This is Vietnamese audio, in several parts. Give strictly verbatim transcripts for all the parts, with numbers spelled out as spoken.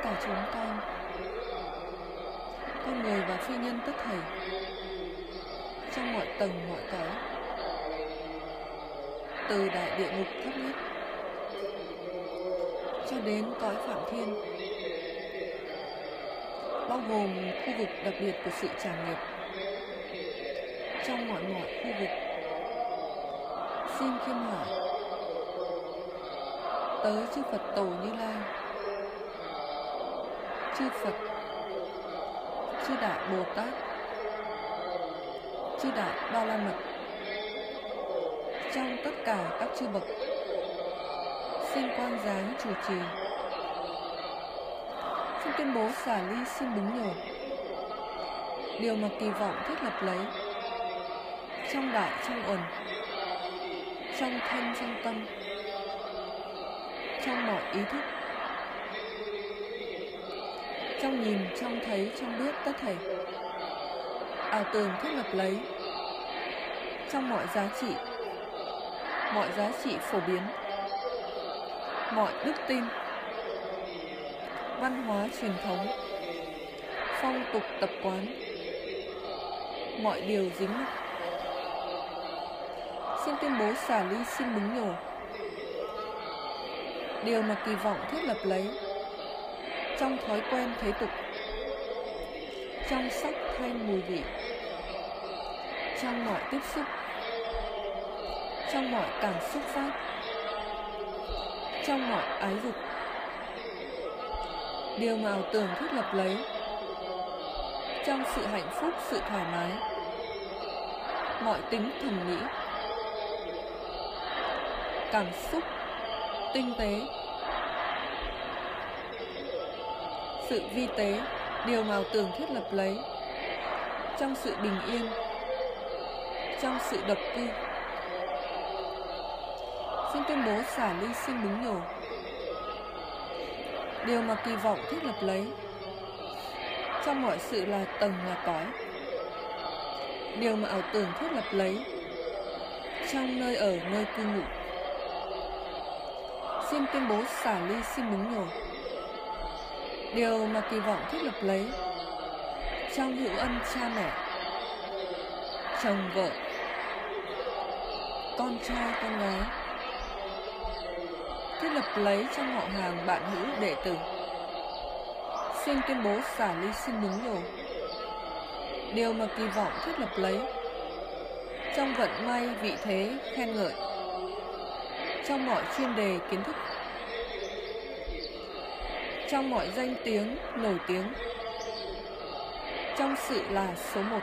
cả chúng con, con người và phi nhân tất thảy, trong mọi tầng mọi cõi, từ đại địa ngục thấp nhất cho đến cõi Phạm Thiên, bao gồm khu vực đặc biệt của sự trả nghiệp. Trong mọi mọi khu vực, xin khiêm hỏi tới chư Phật Tổ Như Lai, chư Phật, chư Đại Bồ Tát, chư Đại Ba La Mật, trong tất cả các chư bậc, xin quan giáng chủ trì. Xin tuyên bố xả ly xin búng nhổ điều mà kỳ vọng thiết lập lấy trong đại trong uẩn, trong thân trong tâm, trong mọi ý thức, trong nhìn, trong thấy, trong biết tất thảy, ảo tưởng thiết lập lấy trong mọi giá trị, mọi giá trị phổ biến, mọi đức tin, văn hóa truyền thống, phong tục tập quán, mọi điều dính mắc. Xin tuyên bố xả ly xin búng nhổ điều mà kỳ vọng thiết lập lấy trong thói quen thế tục, trong sắc thanh mùi vị, trong mọi tiếp xúc, trong mọi cảm xúc pháp, trong mọi ái dục, điều mà ảo tưởng thiết lập lấy trong sự hạnh phúc, sự thoải mái, mọi tính thẩm mỹ, cảm xúc tinh tế, sự vi tế, điều mà ảo tưởng thiết lập lấy trong sự bình yên, trong sự độc cư. Xin tuyên bố xả ly xin búng nhổ điều mà kỳ vọng thiết lập lấy trong mọi sự là tầng là cõi, điều mà ảo tưởng thiết lập lấy trong nơi ở nơi cư ngụ. Xin tuyên bố xả ly xin búng nhổ điều mà kỳ vọng thiết lập lấy trong hữu ân cha mẹ, chồng vợ, con trai con gái, thiết lập lấy trong họ hàng bạn hữu đệ tử. Xin tuyên bố xả ly xin búng nhổ điều mà kỳ vọng thiết lập lấy trong vận may vị thế khen ngợi, trong mọi chuyên đề kiến thức, trong mọi danh tiếng nổi tiếng, trong sự là số một.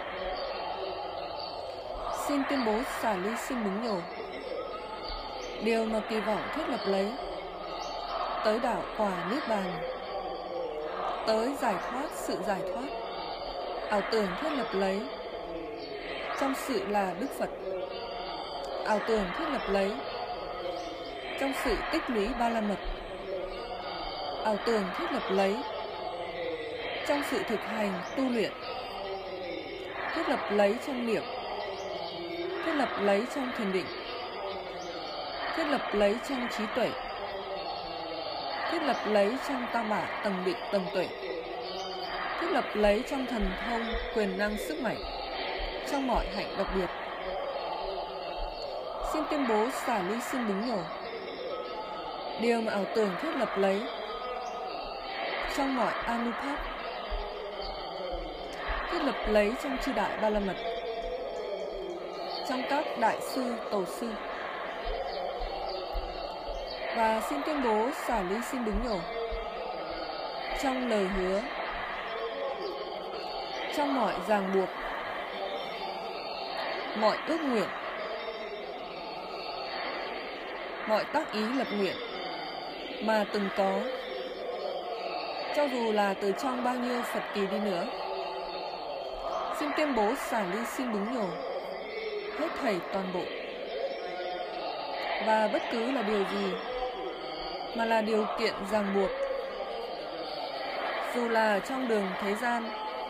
Xin tuyên bố xả ly xin búng nhổ điều mà kỳ vọng thiết lập lấy tới đạo quả niết bàn, tới giải thoát, sự giải thoát, ảo tưởng thiết lập lấy trong sự là Đức Phật, ảo tưởng thiết lập lấy trong sự tích lũy ba la mật, ảo tưởng thiết lập lấy trong sự thực hành tu luyện, thiết lập lấy trong niệm, thiết lập lấy trong thiền định, thiết lập lấy trong trí tuệ, thiết lập lấy trong tam bảo tầng định tầng tuệ, thiết lập lấy trong thần thông quyền năng sức mạnh, trong mọi hạnh đặc biệt. Xin tuyên bố xả ly xin búng nhổ điều mà ảo tưởng thiết lập lấy trong mọi Anupat, thiết lập lấy trong chư đại ba la mật, trong các đại sư tổ sư. Và xin tuyên bố xả ly xin búng nhổ trong lời hứa, trong mọi ràng buộc, mọi ước nguyện, mọi tác ý lập nguyện mà từng có, cho dù là từ trong bao nhiêu Phật kỳ đi nữa. Xin tuyên bố xả ly xin búng nhổ hết thảy toàn bộ, và bất cứ là điều gì mà là điều kiện ràng buộc, dù là trong đường thế gian,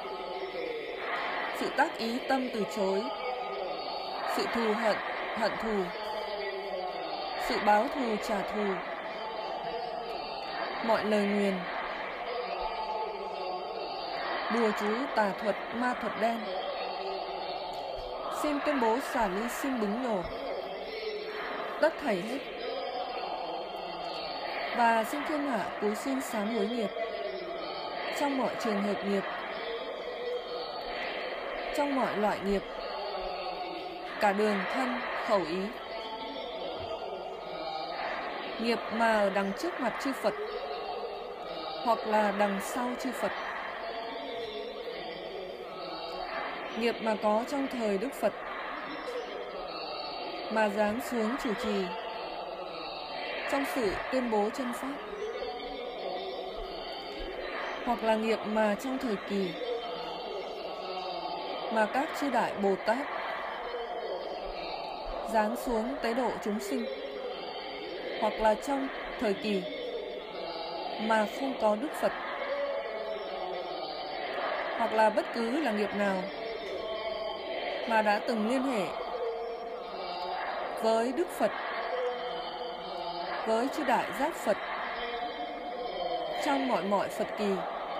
sự tác ý tâm từ chối, sự thù hận, hận thù, sự báo thù trả thù, mọi lời nguyền, bùa chú tà thuật ma thuật đen. Xin tuyên bố xả ly xin bứng nhổ tất thảy hết, và xin thiên hạ cúi xin sám hối nghiệp trong mọi trường hợp nghiệp, trong mọi loại nghiệp, cả đường thân khẩu ý. Nghiệp mà ở đằng trước mặt chư Phật hoặc là đằng sau chư Phật. Nghiệp mà có trong thời Đức Phật mà giáng xuống chủ trì trong sự tuyên bố chân pháp, hoặc là nghiệp mà trong thời kỳ mà các chư đại Bồ Tát giáng xuống tế độ chúng sinh, hoặc là trong thời kỳ mà không có Đức Phật, hoặc là bất cứ là nghiệp nào mà đã từng liên hệ với Đức Phật, với chư đại giác Phật trong mọi mọi Phật kỳ,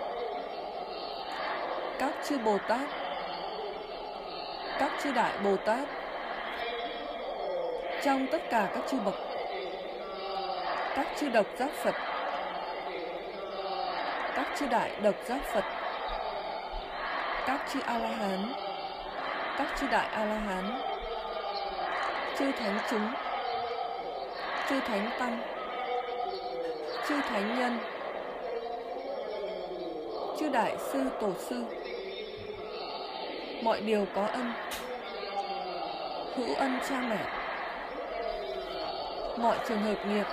các chư Bồ Tát, các chư đại Bồ Tát trong tất cả các chư bậc, các chư độc giác Phật, các chư đại độc giác Phật, các chư A-la-hán, các chư đại A-la-hán, chư thánh chúng, chư thánh tăng, chư thánh nhân, chư đại sư tổ sư, mọi điều có ân, hữu ân cha mẹ, mọi trường hợp nghiệp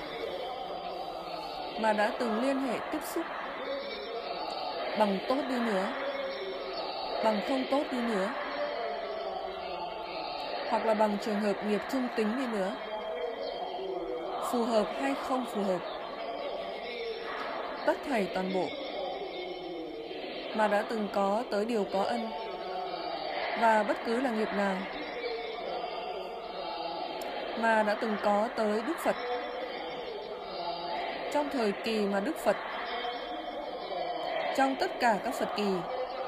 mà đã từng liên hệ tiếp xúc, bằng tốt đi nữa, bằng không tốt đi nữa, hoặc là bằng trường hợp nghiệp trung tính đi nữa, phù hợp hay không phù hợp, tất thảy toàn bộ mà đã từng có tới điều có ân, và bất cứ là nghiệp nào mà đã từng có tới Đức Phật trong thời kỳ mà Đức Phật trong tất cả các Phật kỳ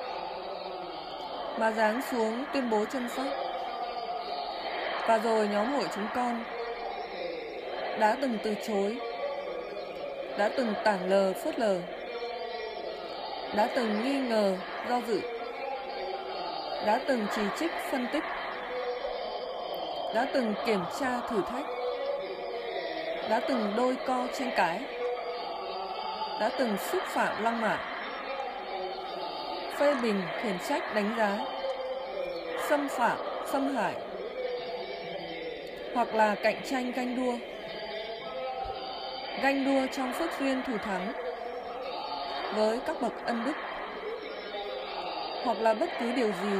mà giáng xuống tuyên bố chân pháp, và rồi nhóm hội chúng con đã từng từ chối, đã từng tảng lờ phớt lờ, đã từng nghi ngờ do dự, đã từng chỉ trích phân tích, đã từng kiểm tra thử thách, đã từng đôi co tranh cãi, đã từng xúc phạm lăng mạ, phê bình khiển trách đánh giá, xâm phạm xâm hại, hoặc là cạnh tranh ganh đua, ganh đua trong phước duyên thù thắng với các bậc ân đức, hoặc là bất cứ điều gì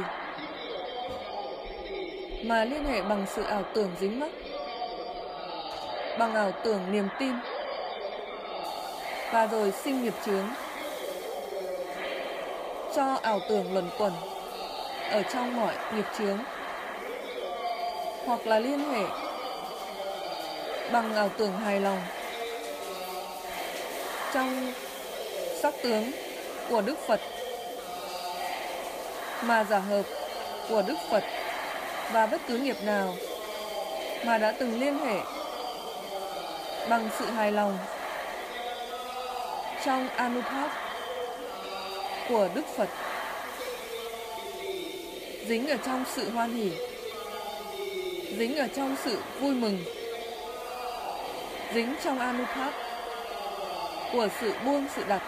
mà liên hệ bằng sự ảo tưởng dính mắc, bằng ảo tưởng niềm tin, và rồi sinh nghiệp chướng, cho ảo tưởng luẩn quẩn ở trong mọi nghiệp chướng, hoặc là liên hệ bằng ảo tưởng hài lòng trong sắc tướng của Đức Phật mà giả hợp của Đức Phật, và bất cứ nghiệp nào mà đã từng liên hệ bằng sự hài lòng trong Anupat của Đức Phật, dính ở trong sự hoan hỷ, dính ở trong sự vui mừng, dính trong Anupat của sự buông sự đặt,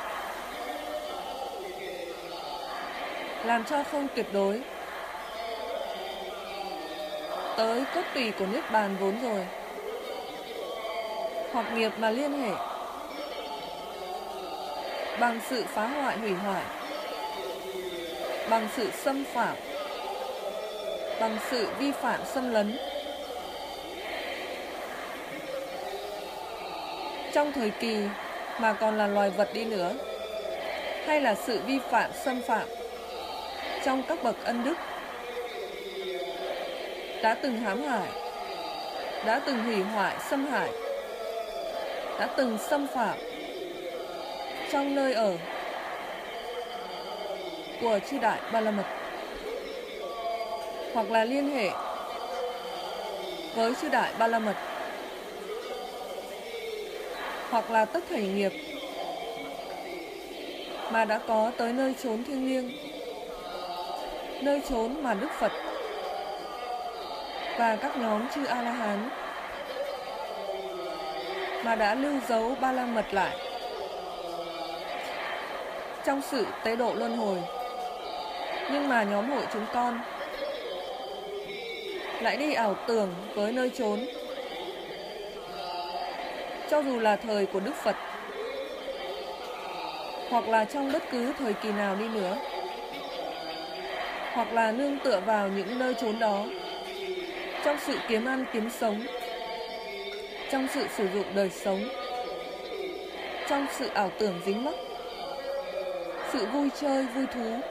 làm cho không tuyệt đối tới cốt tùy của Niết Bàn vốn rồi, hoặc nghiệp mà liên hệ bằng sự phá hoại hủy hoại, bằng sự xâm phạm, bằng sự vi phạm xâm lấn, trong thời kỳ mà còn là loài vật đi nữa, hay là sự vi phạm xâm phạm trong các bậc ân đức, đã từng hãm hại, đã từng hủy hoại xâm hại, đã từng xâm phạm trong nơi ở, của chư Đại Ba La Mật, hoặc là liên hệ với chư Đại Ba La Mật, hoặc là tất thảy nghiệp mà đã có tới nơi chốn thiêng liêng, nơi chốn mà Đức Phật và các nhóm chư A-la-hán mà đã lưu dấu Ba La Mật lại trong sự tế độ luân hồi. Nhưng mà nhóm hội chúng con lại đi ảo tưởng với nơi chốn, cho dù là thời của Đức Phật, hoặc là trong bất cứ thời kỳ nào đi nữa, hoặc là nương tựa vào những nơi chốn đó trong sự kiếm ăn kiếm sống, trong sự sử dụng đời sống, trong sự ảo tưởng dính mắc, sự vui chơi vui thú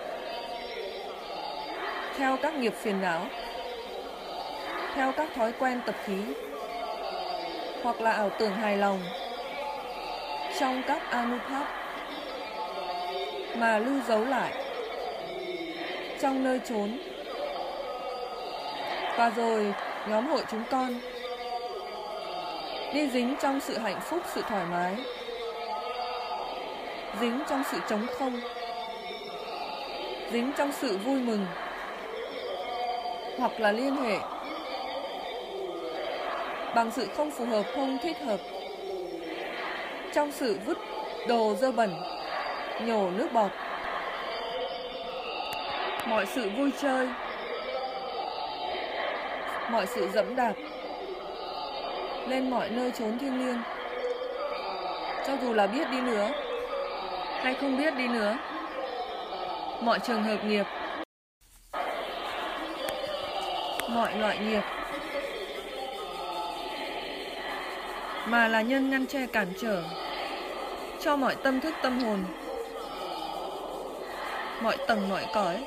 theo các nghiệp phiền não, theo các thói quen tập khí, hoặc là ảo tưởng hài lòng trong các Anupap mà lưu dấu lại trong nơi chốn. Và rồi nhóm hội chúng con đi dính trong sự hạnh phúc, sự thoải mái, dính trong sự trống không, dính trong sự vui mừng, hoặc là liên hệ bằng sự không phù hợp, không thích hợp, trong sự vứt đồ dơ bẩn, nhổ nước bọt, mọi sự vui chơi, mọi sự dẫm đạp lên mọi nơi chốn thiêng liêng, cho dù là biết đi nữa hay không biết đi nữa, mọi trường hợp nghiệp, mọi loại nghiệp mà là nhân ngăn che cản trở cho mọi tâm thức tâm hồn, mọi tầng mọi cõi,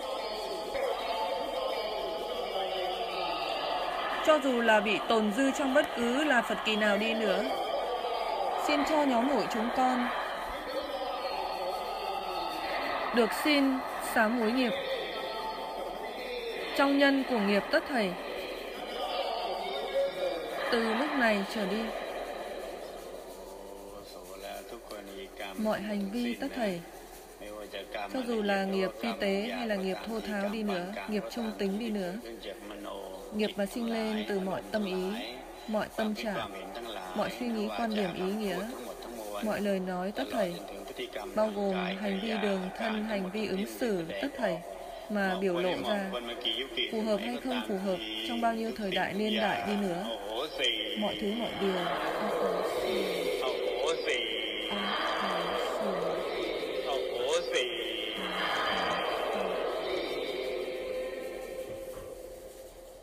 cho dù là bị tồn dư trong bất cứ là Phật kỳ nào đi nữa, xin cho nhóm hội chúng con được xin sám hối nghiệp trong nhân của nghiệp tất thảy từ lúc này trở đi. Mọi hành vi tất thảy, cho dù là nghiệp vi tế hay là nghiệp thô tháo đi nữa, nghiệp trung tính đi nữa, nghiệp mà sinh lên từ mọi tâm ý, mọi tâm trạng, mọi suy nghĩ quan điểm ý nghĩa, mọi lời nói tất thảy, bao gồm hành vi đường thân, hành vi ứng xử tất thảy mà biểu lộ ra, phù hợp hay không phù hợp trong bao nhiêu thời đại niên đại đi nữa, mọi thứ mọi điều.